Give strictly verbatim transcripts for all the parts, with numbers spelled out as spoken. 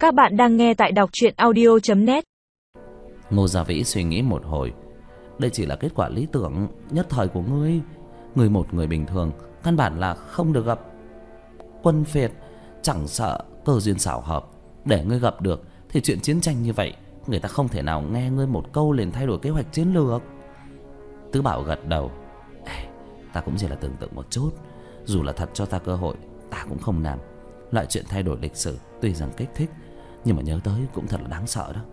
Các bạn đang nghe tại đọc truyện audio chấm net. Ngô Gia Vĩ suy nghĩ một hồi. Đây chỉ là kết quả lý tưởng nhất thời của ngươi. Ngươi một người bình thường căn bản là không được gặp quân phiệt, chẳng sợ cơ duyên xảo hợp. Để ngươi gặp được thì chuyện chiến tranh như vậy, người ta không thể nào nghe ngươi một câu liền thay đổi kế hoạch chiến lược. Tứ Bảo gật đầu. Ê, ta cũng chỉ là tưởng tượng một chút. Dù là thật cho ta cơ hội, ta cũng không làm. Loại chuyện thay đổi lịch sử tuy rằng kích thích, nhưng mà nhớ tới cũng thật là đáng sợ đó.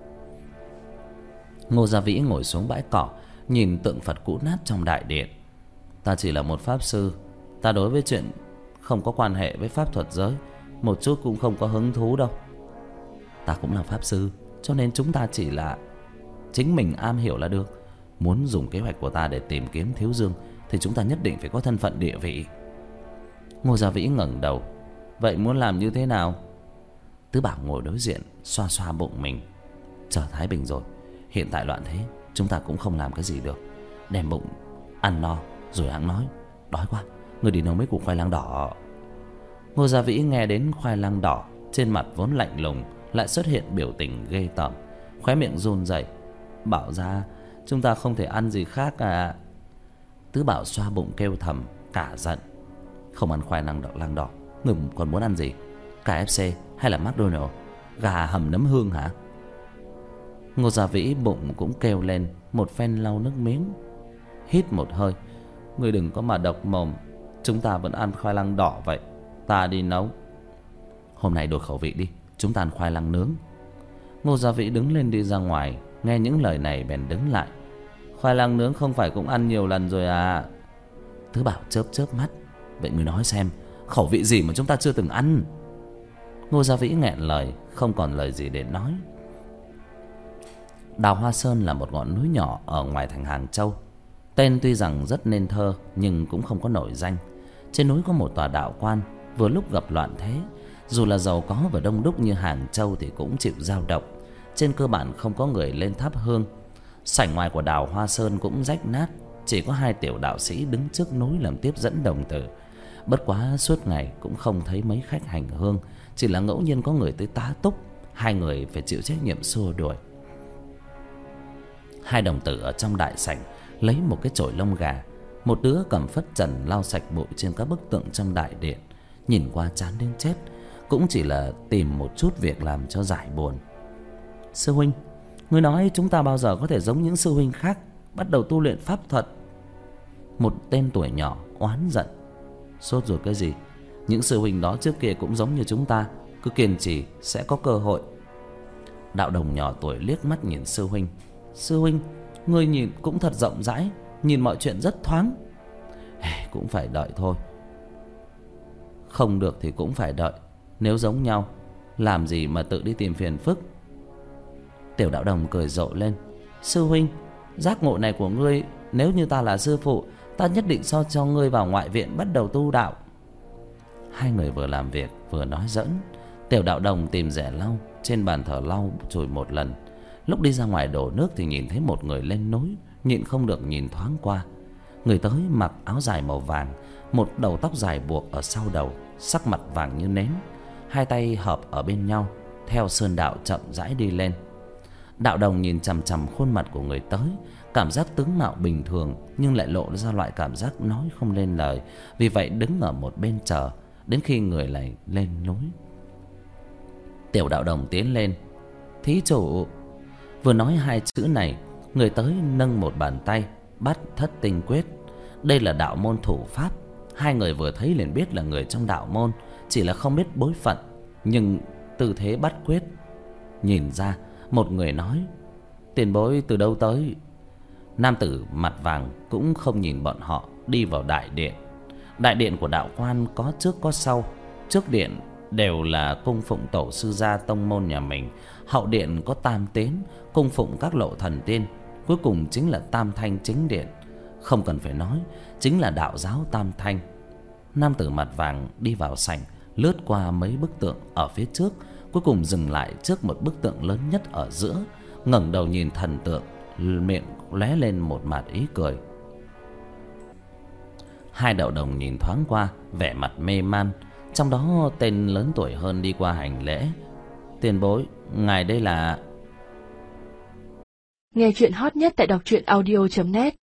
Ngô Gia Vĩ ngồi xuống bãi cỏ, nhìn tượng Phật cũ nát trong đại điện. Ta chỉ là một pháp sư. Ta đối với chuyện không có quan hệ với pháp thuật giới một chút cũng không có hứng thú đâu. Ta cũng là pháp sư, cho nên chúng ta chỉ là chính mình am hiểu là được. Muốn dùng kế hoạch của ta để tìm kiếm Thiếu Dương thì chúng ta nhất định phải có thân phận địa vị. Ngô Gia Vĩ ngẩng đầu. Vậy muốn làm như thế nào? Tứ Bảo ngồi đối diện, xoa xoa bụng mình. Chờ thái bình rồi, hiện tại loạn thế, chúng ta cũng không làm cái gì được. Đem bụng ăn no rồi hẵng nói. Đói quá, người đi nấu mấy củ khoai lang đỏ. Ngô Gia Vĩ nghe đến khoai lang đỏ, trên mặt vốn lạnh lùng lại xuất hiện biểu tình ghê tởm, khóe miệng run rẩy. Bảo ra chúng ta không thể ăn gì khác à? Tứ Bảo xoa bụng kêu thầm, cả giận. Không ăn khoai lang đỏ, lang đỏ, người còn muốn ăn gì? ca ép xê hay là McDonald's? Gà hầm nấm hương hả? Ngô Gia Vĩ bụng cũng kêu lên, một phen lau nước miếng. Hít một hơi. Ngươi đừng có mà độc mồm. Chúng ta vẫn ăn khoai lang đỏ vậy. Ta đi nấu. Hôm nay đổi khẩu vị đi, chúng ta ăn khoai lang nướng. Ngô Gia Vĩ đứng lên đi ra ngoài. Nghe những lời này bèn đứng lại. Khoai lang nướng không phải cũng ăn nhiều lần rồi à? Tứ Bảo chớp chớp mắt. Vậy ngươi nói xem, khẩu vị gì mà chúng ta chưa từng ăn? Ngô Gia Vĩ nghẹn lời, không còn lời gì để nói. Đào Hoa Sơn là một ngọn núi nhỏ ở ngoài thành Hàng Châu. Tên tuy rằng rất nên thơ, nhưng cũng không có nổi danh. Trên núi có một tòa đạo quan, vừa lúc gặp loạn thế. Dù là giàu có và đông đúc như Hàng Châu thì cũng chịu dao động. Trên cơ bản không có người lên thắp hương. Sảnh ngoài của Đào Hoa Sơn cũng rách nát, chỉ có hai tiểu đạo sĩ đứng trước núi làm tiếp dẫn đồng tử. Bất quá suốt ngày cũng không thấy mấy khách hành hương, chỉ là ngẫu nhiên có người tới tá túc. Hai người phải chịu trách nhiệm xua đuổi. Hai đồng tử ở trong đại sảnh lấy một cái chổi lông gà. Một đứa cầm phất trần lau sạch bụi trên các bức tượng trong đại điện. Nhìn qua chán đến chết, cũng chỉ là tìm một chút việc làm cho giải buồn. Sư huynh, ngươi nói chúng ta bao giờ có thể giống những sư huynh khác, bắt đầu tu luyện pháp thuật? Một tên tuổi nhỏ oán giận. Sốt ruột cái gì? Những sư huynh đó trước kia cũng giống như chúng ta, cứ kiên trì sẽ có cơ hội. Đạo đồng nhỏ tuổi liếc mắt nhìn sư huynh. Sư huynh, ngươi nhìn cũng thật rộng rãi, nhìn mọi chuyện rất thoáng. Cũng phải đợi thôi. Không được thì cũng phải đợi. Nếu giống nhau, làm gì mà tự đi tìm phiền phức? Tiểu đạo đồng cười rộ lên. Sư huynh, giác ngộ này của ngươi, nếu như ta là sư phụ, ta nhất định so cho ngươi vào ngoại viện bắt đầu tu đạo. Hai người vừa làm việc vừa nói giỡn. Tiểu đạo đồng tìm rẻ lau, trên bàn thờ lau chùi một lần. Lúc đi ra ngoài đổ nước thì nhìn thấy một người lên núi, nhịn không được nhìn thoáng qua. Người tới mặc áo dài màu vàng, một đầu tóc dài buộc ở sau đầu, sắc mặt vàng như nến, hai tay hợp ở bên nhau, theo sơn đạo chậm rãi đi lên. Đạo đồng nhìn chằm chằm khuôn mặt của người tới, cảm giác tướng mạo bình thường nhưng lại lộ ra loại cảm giác nói không lên lời. Vì vậy đứng ở một bên chờ đến khi người này lên núi. Tiểu đạo đồng tiến lên. Thí chủ. Vừa nói hai chữ này, người tới nâng một bàn tay bắt thất tinh quyết. Đây là đạo môn thủ pháp. Hai người vừa thấy liền biết là người trong đạo môn, chỉ là không biết bối phận, nhưng tư thế bắt quyết nhìn ra. Một người nói, tiền bối từ đâu tới? Nam tử mặt vàng cũng không nhìn bọn họ, đi vào đại điện. Đại điện của đạo quan có trước có sau. Trước điện đều là cung phụng tổ sư gia tông môn nhà mình. Hậu điện có tam tiến, cung phụng các lộ thần tiên. Cuối cùng chính là tam thanh chính điện. Không cần phải nói, chính là đạo giáo tam thanh. Nam tử mặt vàng đi vào sảnh, lướt qua mấy bức tượng ở phía trước, cuối cùng dừng lại trước một bức tượng lớn nhất ở giữa, ngẩng đầu nhìn thần tượng, miệng lóe lên một mạt ý cười. Hai đạo đồng nhìn thoáng qua, vẻ mặt mê man. Trong đó tên lớn tuổi hơn đi qua hành lễ. Tiền bối, ngài đây là... Nghe chuyện hot nhất tại đọc truyện audio chấm net.